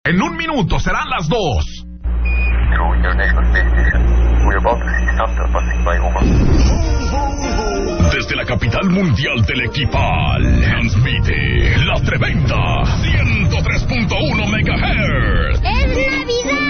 En un minuto serán las 2. Desde la capital mundial del equipal, transmite La Tremenda 103.1 MHz. ¡Es Navidad!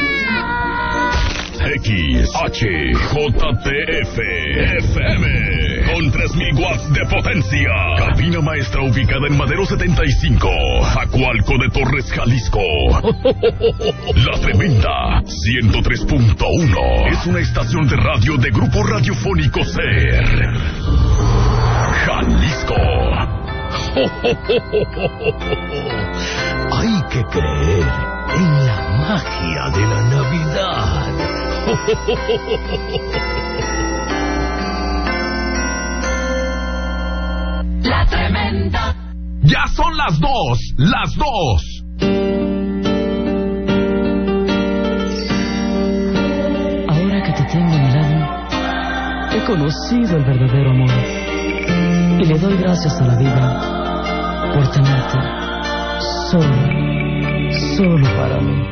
XHJTF FM con 3000 watts de potencia. Cabina maestra ubicada en Madero 75, Acualco de Torres, Jalisco. La Tremenda 103.1 es una estación de radio de Grupo Radiofónico SER, Jalisco. Hay que creer en la magia de la Navidad. La Tremenda. Ya son las 2, las 2. Ahora que te tengo a mi lado, he conocido el verdadero amor. Y le doy gracias a la vida por tenerte solo para mí.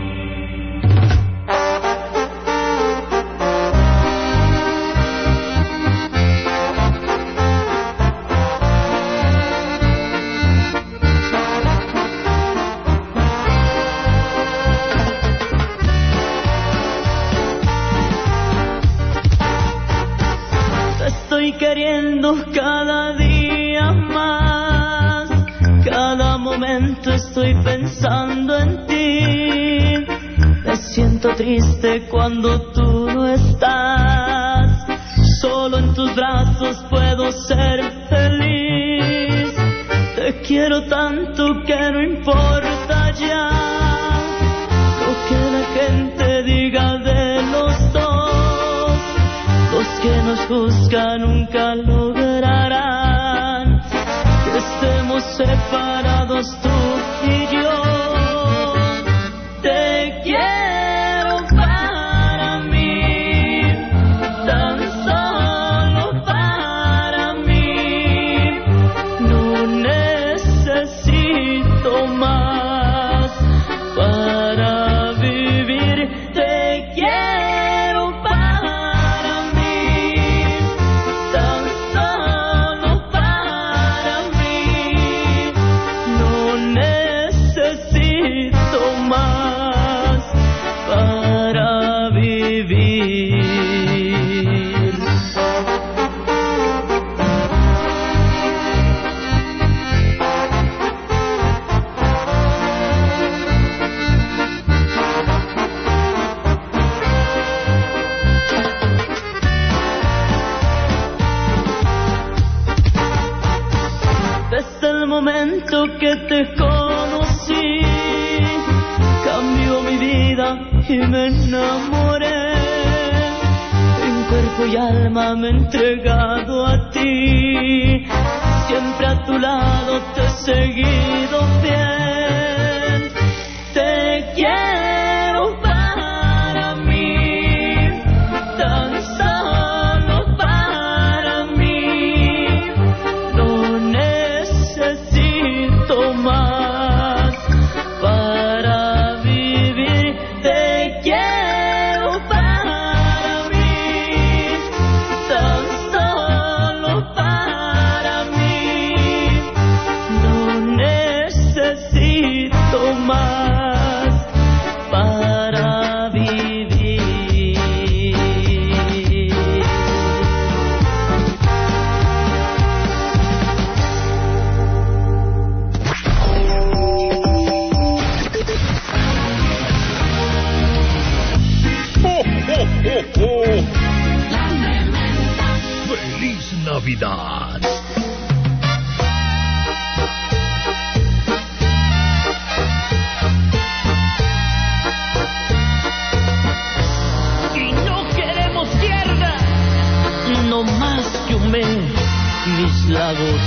Queriendo cada día más, cada momento estoy pensando en ti. Me siento triste cuando tú no estás, solo en tus brazos puedo ser feliz. Te quiero tanto que no importa ya lo que la gente diga de los dos. Los que nos juzgan nunca lograrán que estemos separados tú y yo. Te quiero para mí, tan solo para mí. No necesito más para vivir. Te quiero para mí, tan solo para mí. No necesito más para vivir. Desde el momento que te conocí, cambió mi vida y me enamoré. En cuerpo y alma me he entregado a ti. Siempre a tu lado te he seguido fiel. Te quiero para mí, tan solo para mí. No necesito más para vivir. Te quiero para mí, tan solo para mí. No necesito más para vivir. ¡Feliz Navidad! Y no queremos guerra, no más que un mes mis lagos.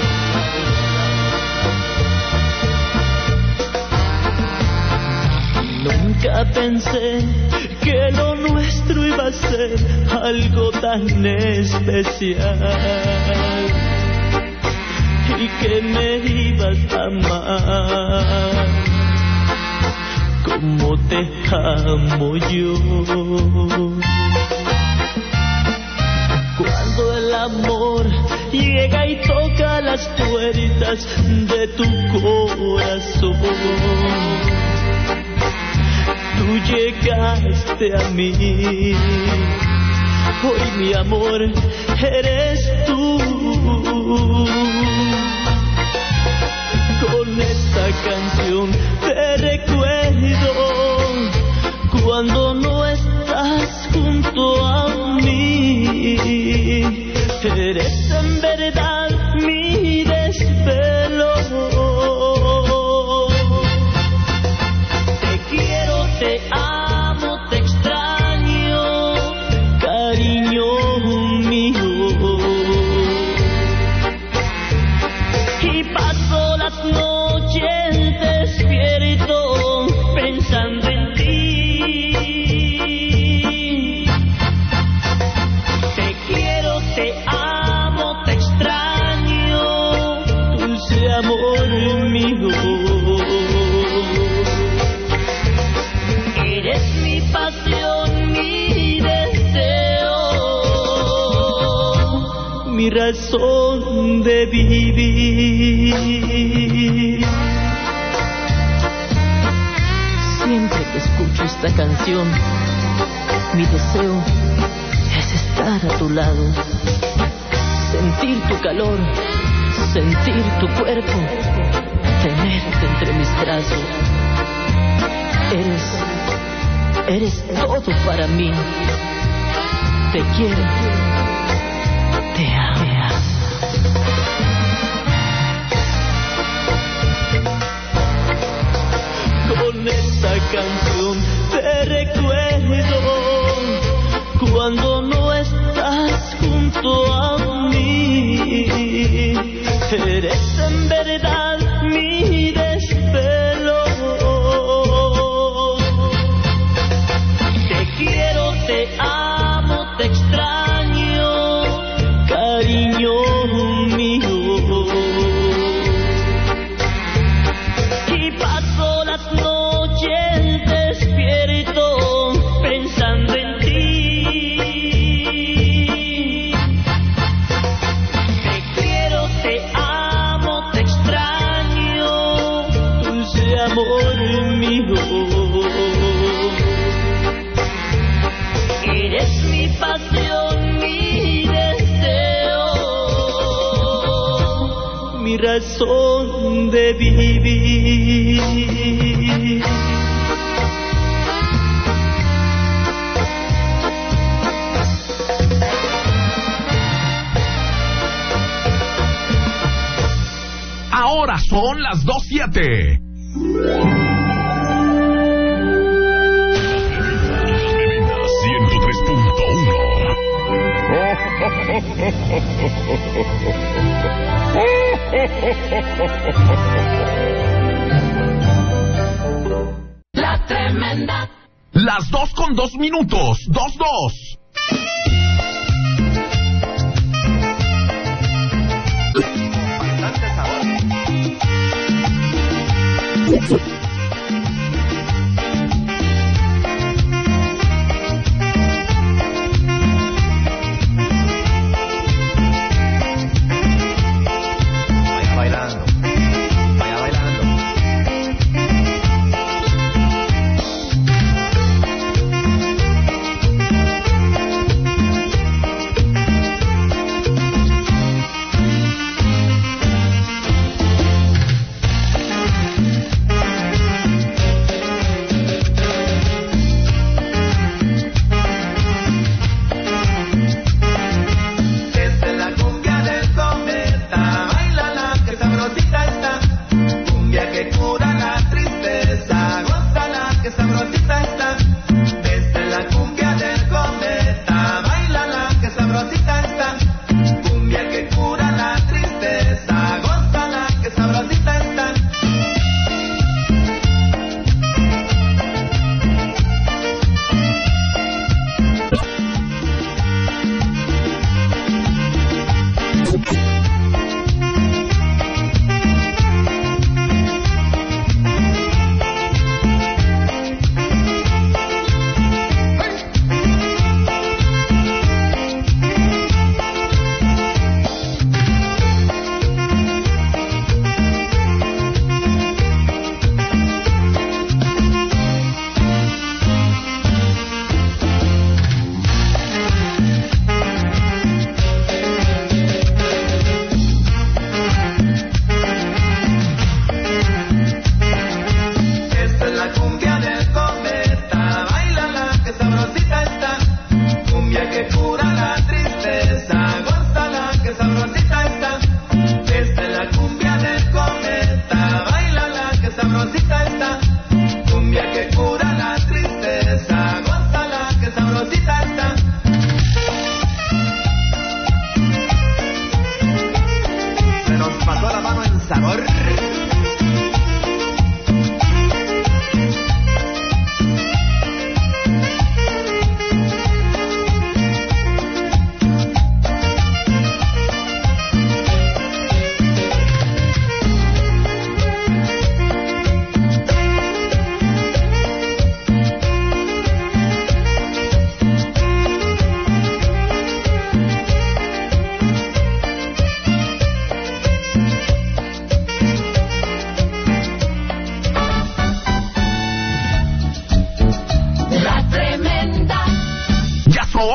Nunca pensé que lo nuestro iba a ser algo tan especial y que me ibas a amar como te amo yo. Cuando el amor llega y toca las puertas de tu corazón, tú llegaste a mí. Hoy mi amor eres tú. Con esta canción te recuerdo cuando no estás junto a mí. Eres en verdad mi desvelo. Te quiero, te amo, te extraño, cariño mío. Y paso las noches despierto pensando en ti. Te quiero, te amo, te extraño, dulce amor mío. Eres mi pasión, mi deseo, mi razón de vivir. Siempre que escucho esta canción, mi deseo es estar a tu lado, sentir tu calor, sentir tu cuerpo, tenerte entre mis brazos. Eres todo para mí. Te quiero, te amo. Con esta canción te recuerdo cuando no estás junto a mí. Eres en verdad mi desvelo. Te quiero, te amo, te extraño, cariño mío. Y paso las noches despierto pensando en ti. Te quiero, te amo, te extraño, dulce amor mío. Eres mi pasión, mi deseo, mi razón de vivir. Ahora son las 2:07. La tremenda. Las 2:02. 2:02. Bastante sabor.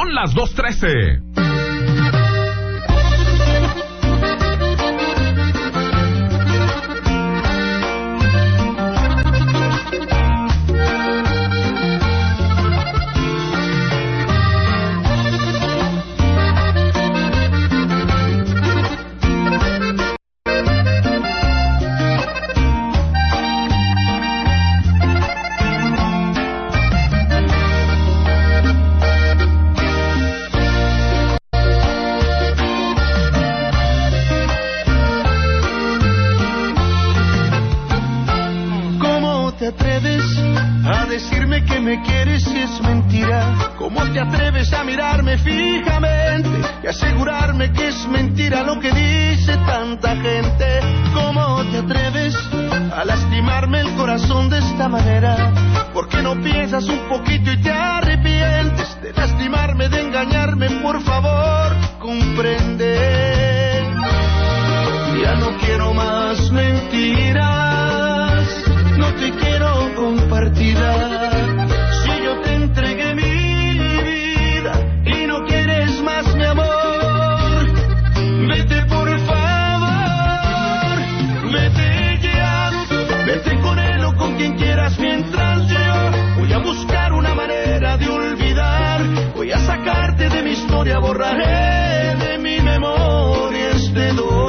Son las 2:13. te atreves a decirme que me quieres si es mentira? ¿Cómo te atreves a mirarme fijamente y asegurarme que es mentira lo que dice tanta gente? ¿Cómo te atreves a lastimarme el corazón de esta manera? ¿Por qué no piensas un poquito y te arrepientes de lastimarme, de engañarme? Por favor, comprende. Ya no quiero más mentiras, no te quiero compartida. Si yo te entregué mi vida y no quieres más mi amor, vete por favor, vete ya, vete con él o con quien quieras, mientras yo voy a buscar una manera de olvidar. Voy a sacarte de mi historia, borraré de mi memoria este dolor.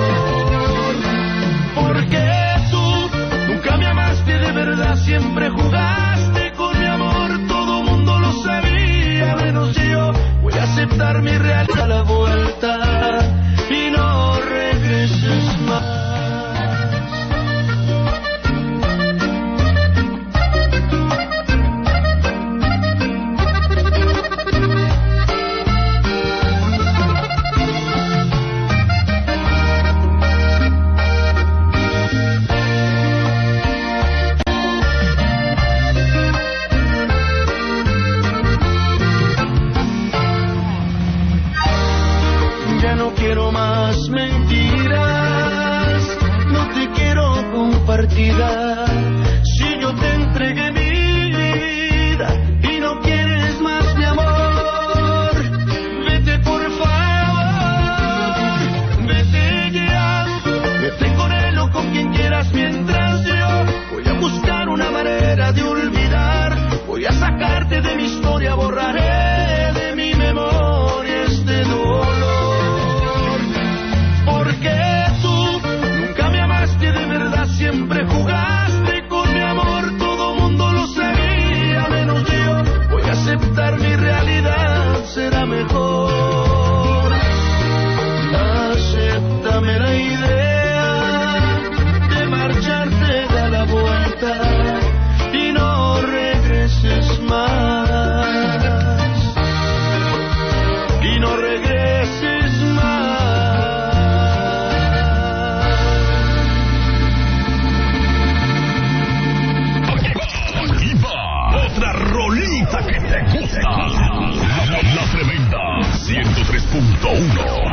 Porque tú nunca me amaste de verdad, siempre jugaste con mi amor, todo mundo lo sabía, menos yo. Voy a aceptar mi realidad a la vuelta y no regreses más. No quiero más mentiras, no te quiero compartida. Si yo te entregué mi vida y no quieres más mi amor, vete por favor, vete ya, vete con él o con quien quieras, mientras yo voy a buscar una manera de olvidar. Voy a sacarte de mi historia, borraré de mi memoria este dolor. Porque tú nunca me amaste de verdad, siempre jugaste con mi amor, todo mundo lo sabía, menos yo. Voy a aceptar mi realidad, será mejor. Acéptame la idea de marcharte, da la vuelta y no regreses más, y no regreses más. Otra rolita que te gusta. La Tremenda 103.1.